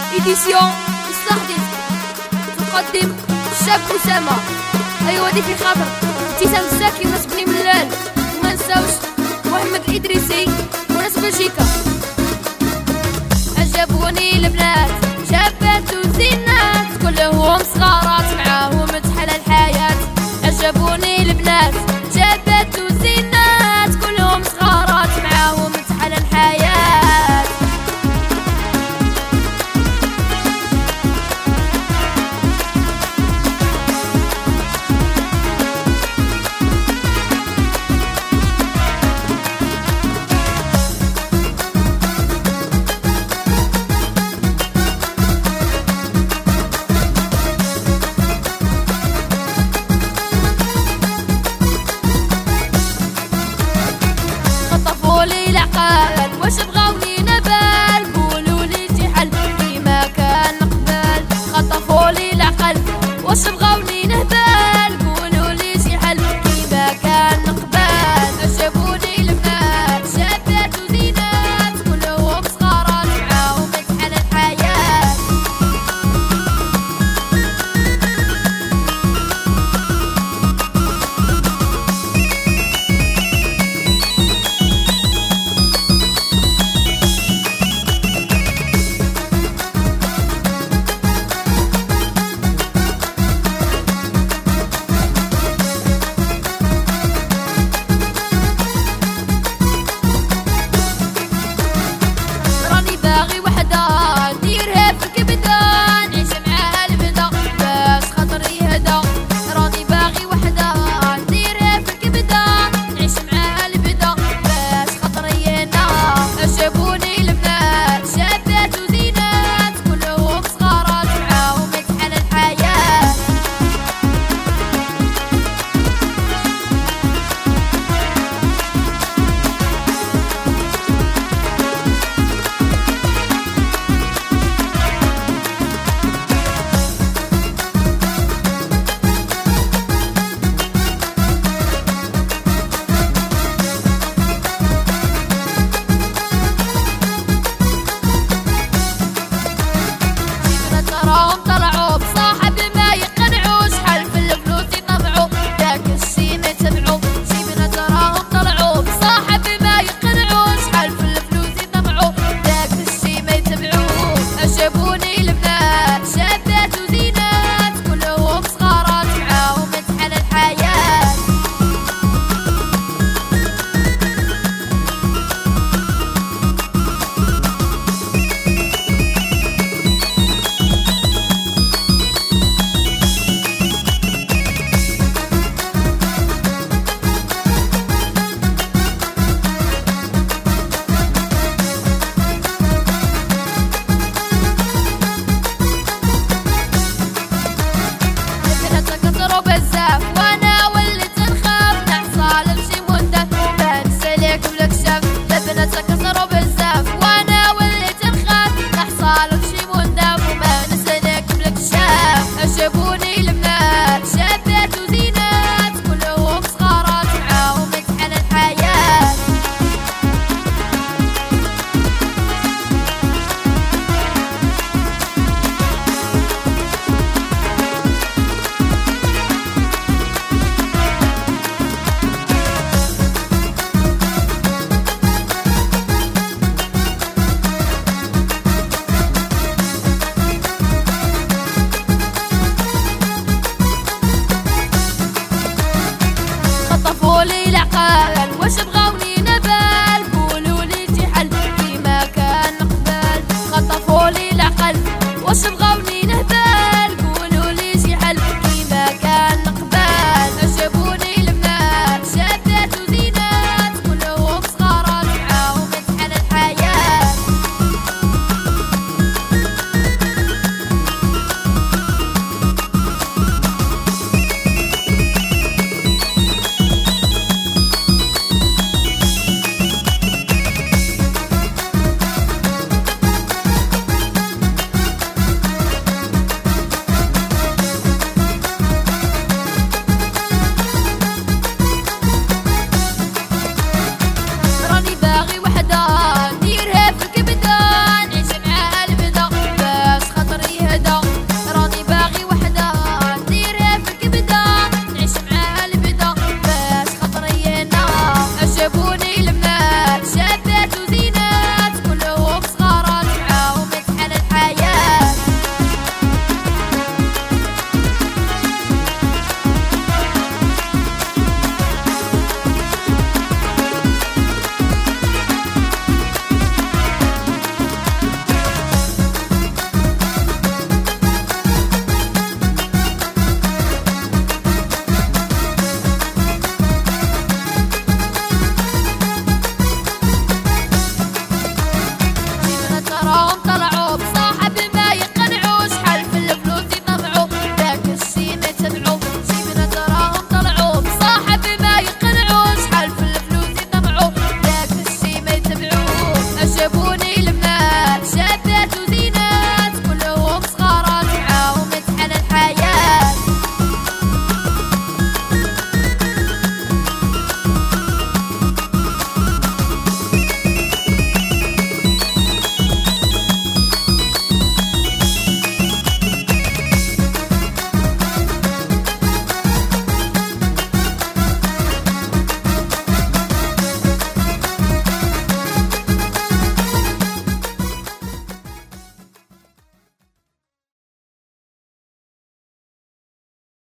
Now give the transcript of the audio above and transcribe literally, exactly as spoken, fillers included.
إديسيون الصحديث تقدم الشاب أسامة. أيوا دي في خاطر ابتسام الساكي وناس بني ملال، وما نساوش محمد الإدريسي وناس بلجيكا. عجبوني البنات شابات وزينات كلهم صغارات معاهم تحلى الحياة. عجبوني البنات شابات وزينات كلهم صغارات معاهم تحلى الحياة. واش بغاوني نبال قولوا لي شي حل كيما كان نقبل. خطفولي العقل واش بغاوني نهبل قولوا لي شي حل كيما كان نقبل. عجبوني البنات شابات وزينات كلهم صغارات معاهم تحلى الحياة. راهم طلعوا بصاحب ما يقنعوش حل في الفلوس يطبعوا داك الشي ما يتبعوا. شي بنات راهم طلعوا بصاحب ما يقنعوش حل في الفلوس يطبعوا داك الشي ما يتبعوا. عجبوني البنات شابات وزينات كلهم صغارات معاهم تحلى الحياة. بزاف وانا وليت نخاف نحصل بشي مده وما نسالك ولا كشاف. البنات كثروا بزاف وانا وليت نخاف نحصل